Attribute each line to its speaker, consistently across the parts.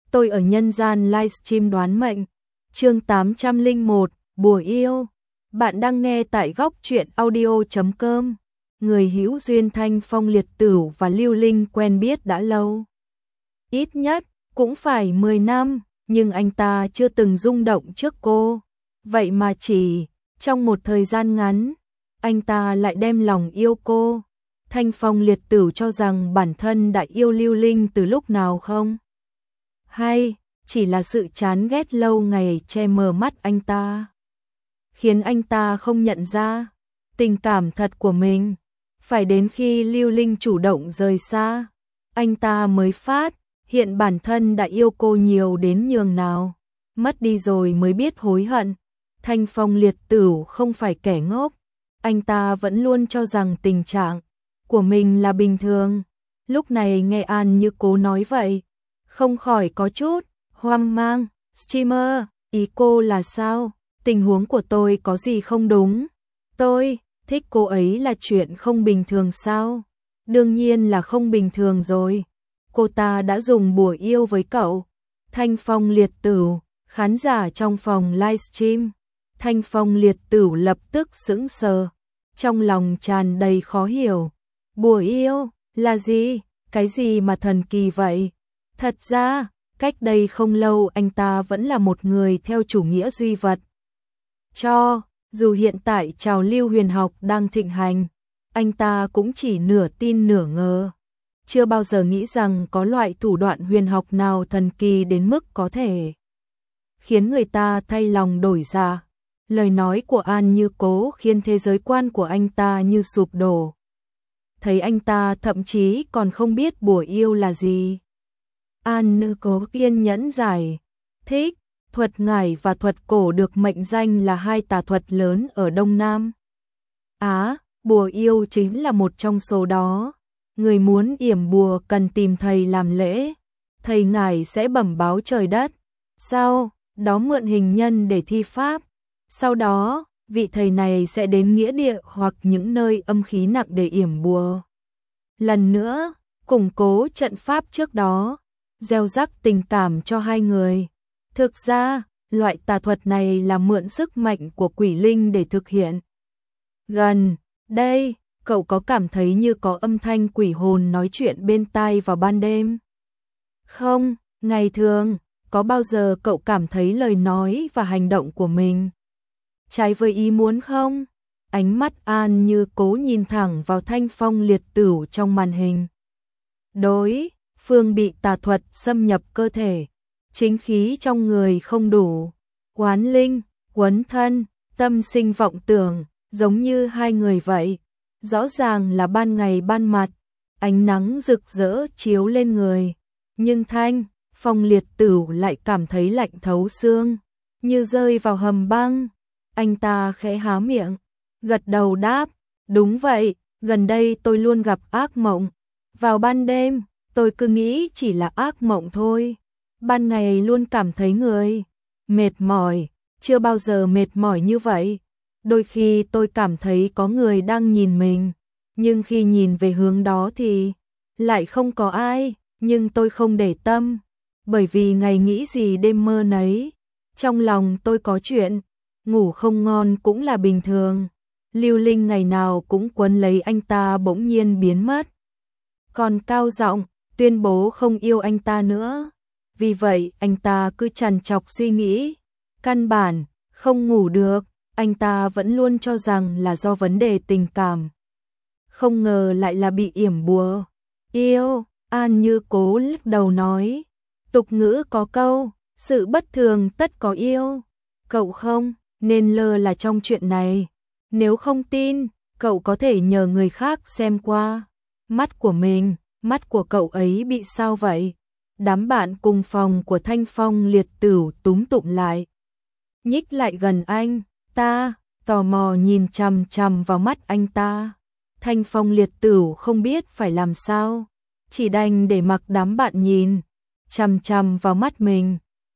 Speaker 1: tôi ở nhân gian livestream đoán mệnh. Chương 801, Bùa yêu. Bạn đang nghe tại góc truyện audio.com. Người hữu duyên Thanh Phong Liệt Tửu và Lưu Linh quen biết đã lâu. Ít nhất cũng phải 10 năm, nhưng anh ta chưa từng rung động trước cô. Vậy mà chỉ trong một thời gian ngắn, anh ta lại đem lòng yêu cô. Thanh Phong Liệt Tửu cho rằng bản thân đã yêu Lưu Linh từ lúc nào không? Hay chỉ là sự chán ghét lâu ngày che mờ mắt anh ta, khiến anh ta không nhận ra tình cảm thật của mình. Phải đến khi Lưu Linh chủ động rời xa, anh ta mới phát hiện bản thân đã yêu cô nhiều đến nhường nào. Mất đi rồi mới biết hối hận. Thanh Phong Liệt Tửu không phải kẻ ngốc, anh ta vẫn luôn cho rằng tình trạng của mình là bình thường. Lúc này nghe An Như Cố nói vậy, không khỏi có chút hoang mang. Streamer, ý cô là sao? Tình huống của tôi có gì không đúng? Tôi thích cô ấy là chuyện không bình thường sao? Đương nhiên là không bình thường rồi. Cô ta đã dùng bùa yêu với cậu. Thanh Phong Liệt Tửu, khán giả trong phòng livestream. Thanh Phong Liệt Tửu lập tức sững sờ, trong lòng tràn đầy khó hiểu. Bùa yêu là gì? Cái gì mà thần kỳ vậy? Thật ra, cách đây không lâu anh ta vẫn là một người theo chủ nghĩa duy vật. Dù hiện tại trào lưu huyền học đang thịnh hành, anh ta cũng chỉ nửa tin nửa ngờ. Chưa bao giờ nghĩ rằng có loại thủ đoạn huyền học nào thần kỳ đến mức có thể khiến người ta thay lòng đổi dạ. Lời nói của An Như Cố khiến thế giới quan của anh ta như sụp đổ. Thấy anh ta thậm chí còn không biết bùa yêu là gì. An Như Cố kiên nhẫn giải thích, thuật ngải và thuật cổ được mệnh danh là hai tà thuật lớn ở Đông Nam Á, bùa yêu chính là một trong số đó. Người muốn yểm bùa cần tìm thầy làm lễ, thầy ngải sẽ bẩm báo trời đất, sau đó mượn hình nhân để thi pháp. Sau đó, vị thầy này sẽ đến nghĩa địa hoặc những nơi âm khí nặng để yểm bùa. Lần nữa, củng cố trận pháp trước đó, gieo rắc tình cảm cho hai người. Thực ra, loại tà thuật này là mượn sức mạnh của quỷ linh để thực hiện. Gần đây, cậu có cảm thấy như có âm thanh quỷ hồn nói chuyện bên tai vào ban đêm? Không, ngày thường, có bao giờ cậu cảm thấy lời nói và hành động của mình trái với ý muốn không? Ánh mắt An Như Cố nhìn thẳng vào Thanh Phong Liệt Tửu trong màn hình. Đối phương bị tà thuật xâm nhập cơ thể, chính khí trong người không đủ, oán linh, quấn thân, tâm sinh vọng tưởng, giống như hai người vậy. Rõ ràng là ban ngày ban mặt, ánh nắng rực rỡ chiếu lên người, nhưng Thanh Phong Liệt Tửu lại cảm thấy lạnh thấu xương, như rơi vào hầm băng. Anh ta khẽ há miệng, gật đầu đáp, đúng vậy, gần đây tôi luôn gặp ác mộng. Vào ban đêm, tôi cứ nghĩ chỉ là ác mộng thôi. Ban ngày luôn cảm thấy người mệt mỏi, chưa bao giờ mệt mỏi như vậy. Đôi khi tôi cảm thấy có người đang nhìn mình, nhưng khi nhìn về hướng đó thì lại không có ai, nhưng tôi không để tâm, bởi vì ngày nghĩ gì đêm mơ nấy. Trong lòng tôi có chuyện, ngủ không ngon cũng là bình thường. Lưu Linh ngày nào cũng quấn lấy anh ta bỗng nhiên biến mất, còn cao giọng tuyên bố không yêu anh ta nữa. Vì vậy anh ta cứ trằn trọc suy nghĩ, căn bản không ngủ được. Anh ta vẫn luôn cho rằng là do vấn đề tình cảm, không ngờ lại là bị yểm bùa yêu. An Như Cố lắc đầu nói, tục ngữ có câu, sự bất thường tất có yêu. Cậu không nên lơ là trong chuyện này. Nếu không tin, cậu có thể nhờ người khác xem qua mắt của mình. Mắt của cậu ấy bị sao vậy? Đám bạn cùng phòng của Thanh Phong Liệt Tửu túm tụm lại, nhích lại gần anh ta, tò mò nhìn chằm chằm vào mắt anh ta. Thanh Phong Liệt Tửu không biết phải làm sao, chỉ đành để mặc đám bạn nhìn chằm chằm vào mắt mình.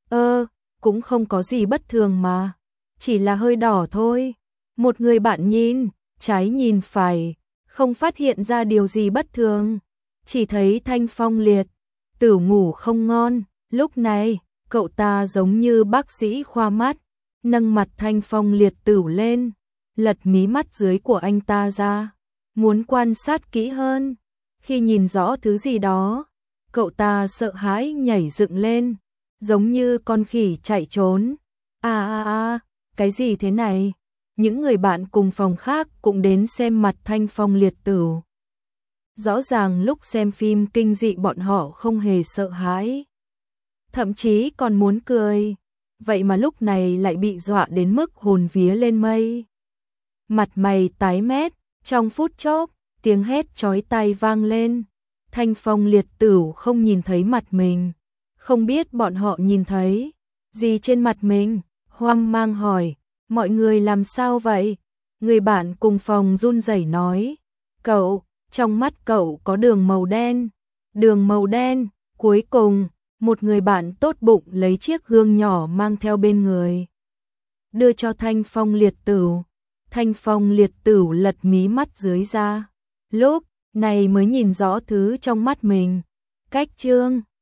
Speaker 1: Cũng không có gì bất thường mà, chỉ là hơi đỏ thôi. Một người bạn nhìn trái nhìn phải, không phát hiện ra điều gì bất thường, chỉ thấy Thanh Phong Liệt Tửu ngủ không ngon, Lúc này, cậu ta giống như bác sĩ khoa mắt, nâng mặt Thanh Phong liệt tửu lên, lật mí mắt dưới của anh ta ra, muốn quan sát kỹ hơn. Khi nhìn rõ thứ gì đó, cậu ta sợ hãi nhảy dựng lên, giống như con khỉ chạy trốn. Cái gì thế này? Những người bạn cùng phòng khác cũng đến xem mặt Thanh Phong liệt tửu. Rõ ràng lúc xem phim kinh dị bọn họ không hề sợ hãi, thậm chí còn muốn cười, vậy mà lúc này lại bị dọa đến mức hồn vía lên mây. Mặt mày tái mét, trong phút chốc, tiếng hét chói tai vang lên. Thanh Phong liệt tửu không nhìn thấy mặt mình, không biết bọn họ nhìn thấy gì trên mặt mình, hoang mang hỏi, mọi người làm sao vậy? Người bạn cùng phòng run rẩy nói, cậu, trong mắt cậu có đường màu đen. Cuối cùng, một người bạn tốt bụng lấy chiếc gương nhỏ mang theo bên người, đưa cho Thanh Phong liệt tửu. Thanh Phong liệt tửu lật mí mắt dưới ra, lúc này mới nhìn rõ thứ trong mắt mình. Cách chương